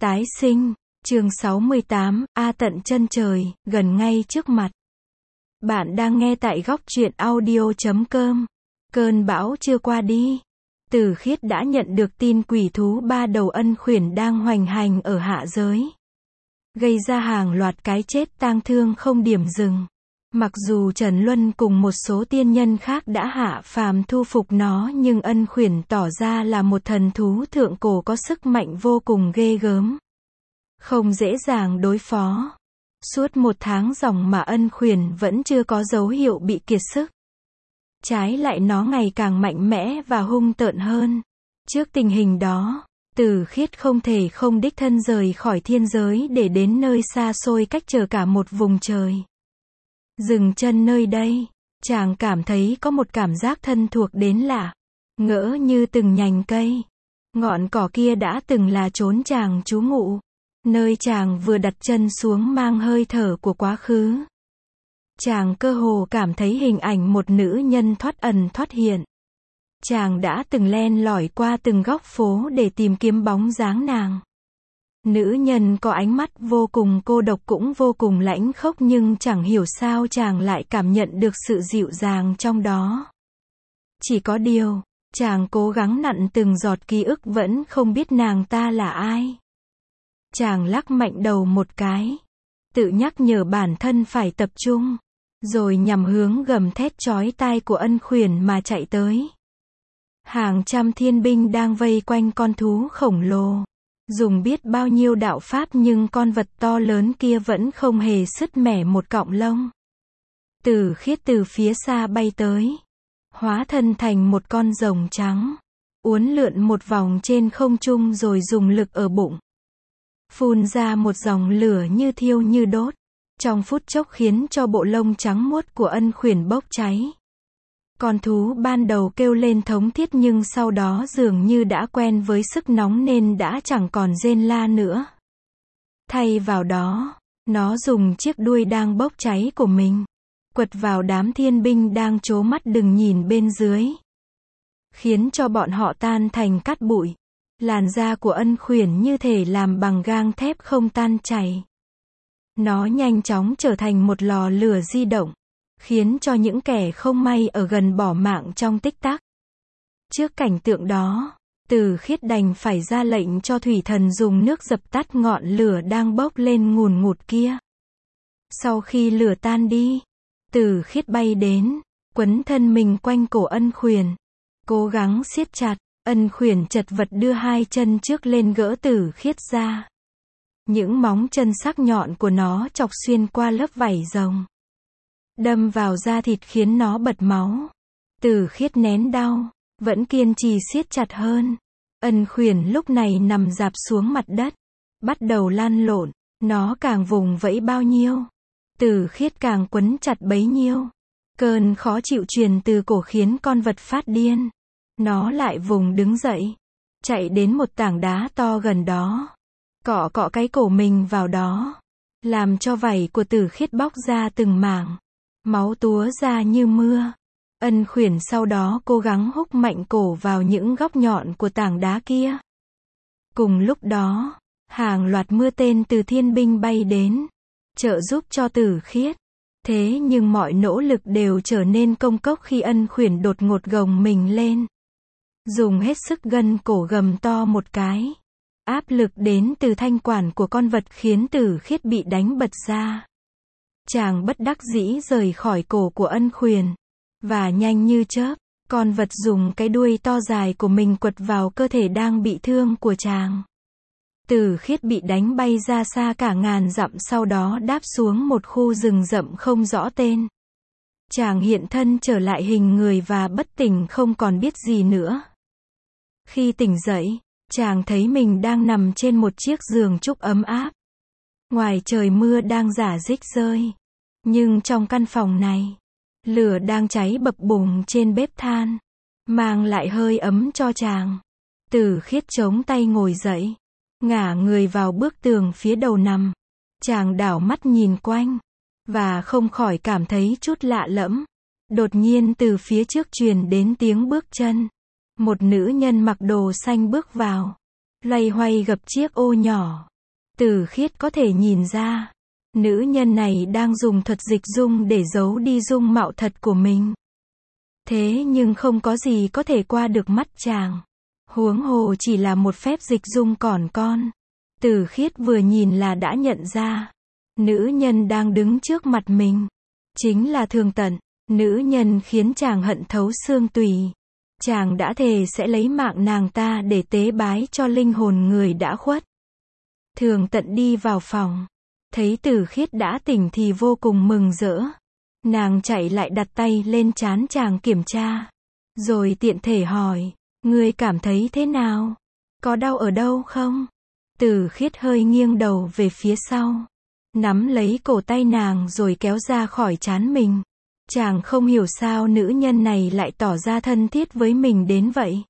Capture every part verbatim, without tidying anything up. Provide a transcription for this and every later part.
Tái sinh, chương sáu mươi tám, A tận chân trời, gần ngay trước mặt. Bạn đang nghe tại góc truyện audio chấm com. Cơn bão chưa qua đi. Từ Khiết đã nhận được tin quỷ thú ba đầu ân khuyển đang hoành hành ở hạ giới. Gây ra hàng loạt cái chết tang thương không điểm dừng. Mặc dù Trần Luân cùng một số tiên nhân khác đã hạ phàm thu phục nó, nhưng ân khuyển tỏ ra là một thần thú thượng cổ có sức mạnh vô cùng ghê gớm. Không dễ dàng đối phó. Suốt một tháng ròng mà ân khuyển vẫn chưa có dấu hiệu bị kiệt sức. Trái lại nó ngày càng mạnh mẽ và hung tợn hơn. Trước tình hình đó, Từ Khiết không thể không đích thân rời khỏi thiên giới để đến nơi xa xôi cách trở cả một vùng trời. Dừng chân nơi đây, chàng cảm thấy có một cảm giác thân thuộc đến lạ. Ngỡ như từng nhành cây. Ngọn cỏ kia đã từng là chốn chàng trú ngụ. Nơi chàng vừa đặt chân xuống mang hơi thở của quá khứ. Chàng cơ hồ cảm thấy hình ảnh một nữ nhân thoát ẩn thoát hiện. Chàng đã từng len lỏi qua từng góc phố để tìm kiếm bóng dáng nàng. Nữ nhân có ánh mắt vô cùng cô độc cũng vô cùng lãnh khốc, nhưng chẳng hiểu sao chàng lại cảm nhận được sự dịu dàng trong đó. Chỉ có điều, chàng cố gắng nặn từng giọt ký ức vẫn không biết nàng ta là ai. Chàng lắc mạnh đầu một cái. Tự nhắc nhở bản thân phải tập trung. Rồi nhằm hướng gầm thét chói tai của ân khuyển mà chạy tới. Hàng trăm thiên binh đang vây quanh con thú khổng lồ. Dùng biết bao nhiêu đạo pháp nhưng con vật to lớn kia vẫn không hề sứt mẻ một cọng lông. Từ Khiết từ phía xa bay tới. Hóa thân thành một con rồng trắng. Uốn lượn một vòng trên không trung rồi dùng lực ở bụng. Phun ra một dòng lửa như thiêu như đốt. Trong phút chốc khiến cho bộ lông trắng muốt của ân khuyển bốc cháy. Con thú ban đầu kêu lên thống thiết nhưng sau đó dường như đã quen với sức nóng nên đã chẳng còn rên la nữa. Thay vào đó, nó dùng chiếc đuôi đang bốc cháy của mình quật vào đám thiên binh đang trố mắt đừng nhìn bên dưới. Khiến cho bọn họ tan thành cát bụi. Làn da của ân khuyển như thể làm bằng gang thép không tan chảy. Nó nhanh chóng trở thành một lò lửa di động, khiến cho những kẻ không may ở gần bỏ mạng trong tích tắc. Trước cảnh tượng đó, Từ Khiết đành phải ra lệnh cho thủy thần dùng nước dập tắt ngọn lửa đang bốc lên ngùn ngụt kia. Sau khi lửa tan đi, Từ Khiết bay đến, quấn thân mình quanh cổ ân khuyển, cố gắng siết chặt. Ân khuyển chật vật đưa hai chân trước lên gỡ Từ Khiết ra. Những móng chân sắc nhọn của nó chọc xuyên qua lớp vảy rồng, đâm vào da thịt khiến nó bật máu. Từ Khiết nén đau, vẫn kiên trì siết chặt hơn. Ân khuyển lúc này nằm rạp xuống mặt đất, bắt đầu lăn lộn. Nó càng vùng vẫy bao nhiêu, Từ Khiết càng quấn chặt bấy nhiêu. Cơn khó chịu truyền từ cổ khiến con vật phát điên. Nó lại vùng đứng dậy, chạy đến một tảng đá to gần đó, cọ cọ cái cổ mình vào đó, làm cho vảy của Từ Khiết bóc ra từng mảng, máu túa ra như mưa. Ân khuyển sau đó cố gắng húc mạnh cổ vào những góc nhọn của tảng đá kia. Cùng lúc đó, hàng loạt mưa tên từ thiên binh bay đến, trợ giúp cho Từ Khiết. Thế nhưng mọi nỗ lực đều trở nên công cốc khi ân khuyển đột ngột gồng mình lên. Dùng hết sức gân cổ gầm to một cái. Áp lực đến từ thanh quản của con vật khiến Từ Khiết bị đánh bật ra. Chàng bất đắc dĩ rời khỏi cổ của ân khuyển. Và nhanh như chớp, con vật dùng cái đuôi to dài của mình quật vào cơ thể đang bị thương của chàng. Từ Khiết bị đánh bay ra xa cả ngàn dặm, sau đó đáp xuống một khu rừng rậm không rõ tên. Chàng hiện thân trở lại hình người và bất tỉnh không còn biết gì nữa. Khi tỉnh dậy, chàng thấy mình đang nằm trên một chiếc giường trúc ấm áp. Ngoài trời mưa đang rả rích rơi. Nhưng trong căn phòng này, lửa đang cháy bập bùng trên bếp than, mang lại hơi ấm cho chàng. Từ Khiết chống tay ngồi dậy, ngả người vào bức tường phía đầu nằm. Chàng đảo mắt nhìn quanh, và không khỏi cảm thấy chút lạ lẫm. Đột nhiên từ phía trước truyền đến tiếng bước chân. Một nữ nhân mặc đồ xanh bước vào, loay hoay gập chiếc ô nhỏ. Tử Khiết có thể nhìn ra, nữ nhân này đang dùng thuật dịch dung để giấu đi dung mạo thật của mình. Thế nhưng không có gì có thể qua được mắt chàng. Huống hồ chỉ là một phép dịch dung còn con. Tử Khiết vừa nhìn là đã nhận ra, nữ nhân đang đứng trước mặt mình chính là Thường Tận. Nữ nhân khiến chàng hận thấu xương tủy. Chàng đã thề sẽ lấy mạng nàng ta để tế bái cho linh hồn người đã khuất. Thường Tận đi vào phòng, thấy Tử Khiết đã tỉnh thì vô cùng mừng rỡ. Nàng chạy lại đặt tay lên trán chàng kiểm tra, rồi tiện thể hỏi, ngươi cảm thấy thế nào? Có đau ở đâu không? Tử Khiết hơi nghiêng đầu về phía sau, nắm lấy cổ tay nàng rồi kéo ra khỏi trán mình. Chàng không hiểu sao nữ nhân này lại tỏ ra thân thiết với mình đến vậy.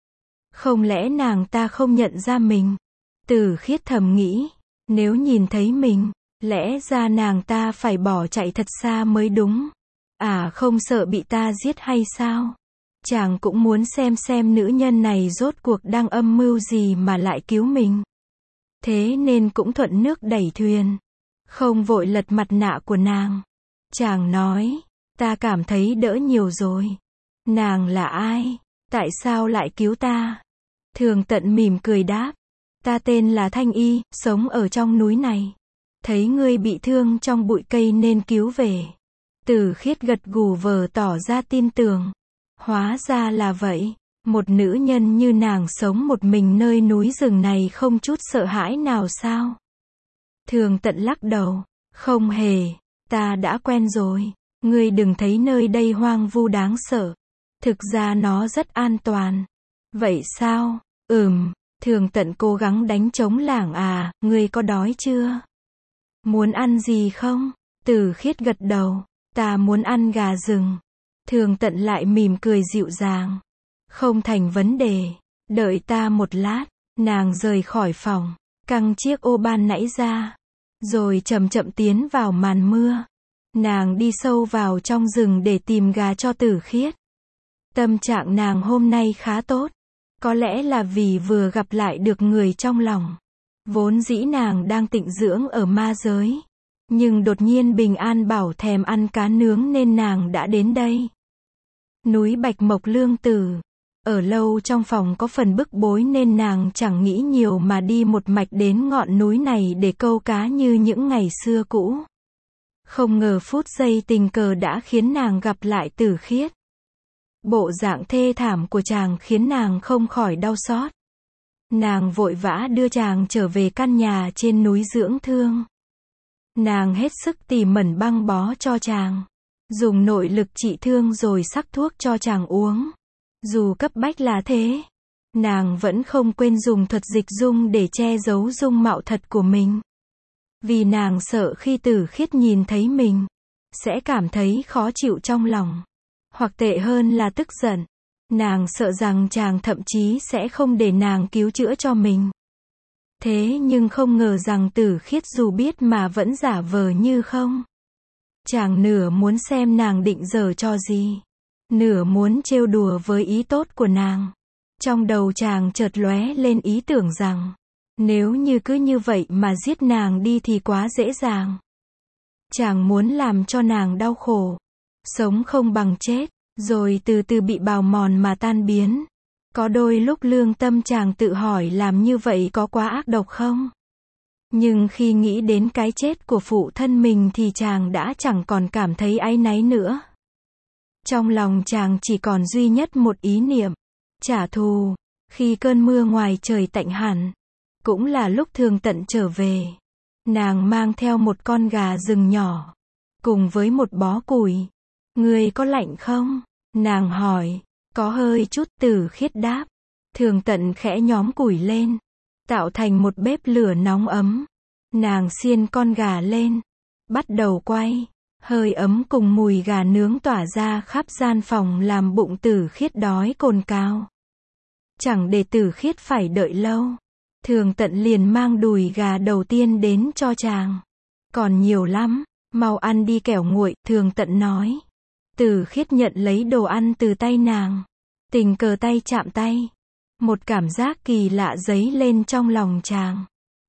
Không lẽ nàng ta không nhận ra mình? Tử Khiết thầm nghĩ, nếu nhìn thấy mình, lẽ ra nàng ta phải bỏ chạy thật xa mới đúng. À, không sợ bị ta giết hay sao? Chàng cũng muốn xem xem nữ nhân này rốt cuộc đang âm mưu gì mà lại cứu mình. Thế nên cũng thuận nước đẩy thuyền, không vội lật mặt nạ của nàng. Chàng nói, ta cảm thấy đỡ nhiều rồi. Nàng là ai? Tại sao lại cứu ta? Thường Tận mỉm cười đáp, ta tên là Thanh Y, sống ở trong núi này. Thấy ngươi bị thương trong bụi cây nên cứu về. Tử Khiết gật gù vờ tỏ ra tin tưởng. Hóa ra là vậy. Một nữ nhân như nàng sống một mình nơi núi rừng này không chút sợ hãi nào sao? Thường Tận lắc đầu, không hề, ta đã quen rồi. Ngươi đừng thấy nơi đây hoang vu đáng sợ. Thực ra nó rất an toàn. Vậy sao? Ừm, Thường Tận cố gắng đánh trống lảng à, ngươi có đói chưa? Muốn ăn gì không? Tử Khiết gật đầu, ta muốn ăn gà rừng. Thường Tận lại mỉm cười dịu dàng. Không thành vấn đề, đợi ta một lát. Nàng rời khỏi phòng, căng chiếc ô ban nãy ra, rồi chậm chậm tiến vào màn mưa. Nàng đi sâu vào trong rừng để tìm gà cho Tử Khiết. Tâm trạng nàng hôm nay khá tốt. Có lẽ là vì vừa gặp lại được người trong lòng. Vốn dĩ nàng đang tịnh dưỡng ở ma giới. Nhưng đột nhiên Bình An bảo thèm ăn cá nướng nên nàng đã đến đây. Núi Bạch Mộc Lương Tử. Ở lâu trong phòng có phần bức bối nên nàng chẳng nghĩ nhiều mà đi một mạch đến ngọn núi này để câu cá như những ngày xưa cũ. Không ngờ phút giây tình cờ đã khiến nàng gặp lại Tử Khiết. Bộ dạng thê thảm của chàng khiến nàng không khỏi đau xót. Nàng vội vã đưa chàng trở về căn nhà trên núi dưỡng thương. Nàng hết sức tỉ mẩn băng bó cho chàng, dùng nội lực trị thương rồi sắc thuốc cho chàng uống. Dù cấp bách là thế, nàng vẫn không quên dùng thuật dịch dung để che giấu dung mạo thật của mình. Vì nàng sợ khi Tử Khiết nhìn thấy mình, sẽ cảm thấy khó chịu trong lòng. Hoặc tệ hơn là tức giận. Nàng sợ rằng chàng thậm chí sẽ không để nàng cứu chữa cho mình. Thế nhưng không ngờ rằng Tử Khiết dù biết mà vẫn giả vờ như không. Chàng nửa muốn xem nàng định giở trò gì, nửa muốn trêu đùa với ý tốt của nàng. Trong đầu chàng chợt lóe lên ý tưởng rằng, nếu như cứ như vậy mà giết nàng đi thì quá dễ dàng. Chàng muốn làm cho nàng đau khổ, sống không bằng chết, rồi từ từ bị bào mòn mà tan biến. Có đôi lúc lương tâm chàng tự hỏi làm như vậy có quá ác độc không? Nhưng khi nghĩ đến cái chết của phụ thân mình thì chàng đã chẳng còn cảm thấy áy náy nữa. Trong lòng chàng chỉ còn duy nhất một ý niệm, trả thù. Khi cơn mưa ngoài trời tạnh hẳn, cũng là lúc Thường Tận trở về. Nàng mang theo một con gà rừng nhỏ, cùng với một bó củi. Ngươi có lạnh không? Nàng hỏi. Có hơi chút, Tử Khiết đáp. Thường Tận khẽ nhóm củi lên, tạo thành một bếp lửa nóng ấm. Nàng xiên con gà lên, bắt đầu quay. Hơi ấm cùng mùi gà nướng tỏa ra khắp gian phòng làm bụng Tử Khiết đói cồn cào. Chẳng để Tử Khiết phải đợi lâu, Thường Tận liền mang đùi gà đầu tiên đến cho chàng. Còn nhiều lắm, mau ăn đi kẻo nguội, Thường Tận nói. Tử Khiết nhận lấy đồ ăn từ tay nàng. Tình cờ tay chạm tay, một cảm giác kỳ lạ dấy lên trong lòng chàng.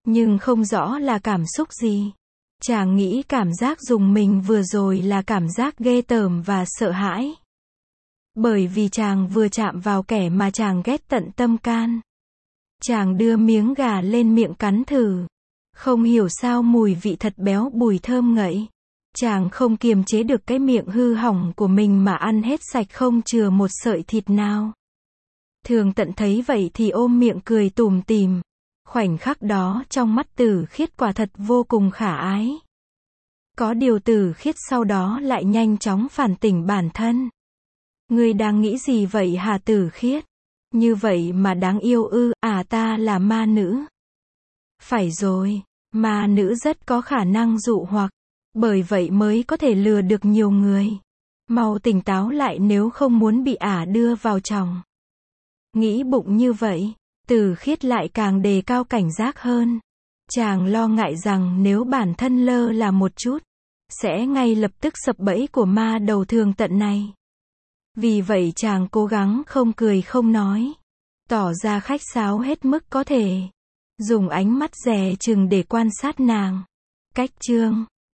Nhưng không rõ là cảm xúc gì. Chàng nghĩ cảm giác dùng mình vừa rồi là cảm giác ghê tởm và sợ hãi. Bởi vì chàng vừa chạm vào kẻ mà chàng ghét tận tâm can. Chàng đưa miếng gà lên miệng cắn thử. Không hiểu sao mùi vị thật béo bùi thơm ngậy. Chàng không kiềm chế được cái miệng hư hỏng của mình mà ăn hết sạch không chừa một sợi thịt nào. Thường Tận thấy vậy thì ôm miệng cười tủm tỉm. Khoảnh khắc đó trong mắt Tử Khiết quả thật vô cùng khả ái. Có điều Tử Khiết sau đó lại nhanh chóng phản tỉnh bản thân. Ngươi đang nghĩ gì vậy hả Tử Khiết? Như vậy mà đáng yêu ư? À, ta là ma nữ. Phải rồi, ma nữ rất có khả năng dụ hoặc. Bởi vậy mới có thể lừa được nhiều người. Mau tỉnh táo lại nếu không muốn bị ả đưa vào chồng. Nghĩ bụng như vậy, Tử Khiết lại càng đề cao cảnh giác hơn. Chàng lo ngại rằng nếu bản thân lơ là một chút, sẽ ngay lập tức sập bẫy của ma đầu Thường Tận này. Vì vậy chàng cố gắng không cười không nói. Tỏ ra khách sáo hết mức có thể. Dùng ánh mắt dè chừng để quan sát nàng. Cách chương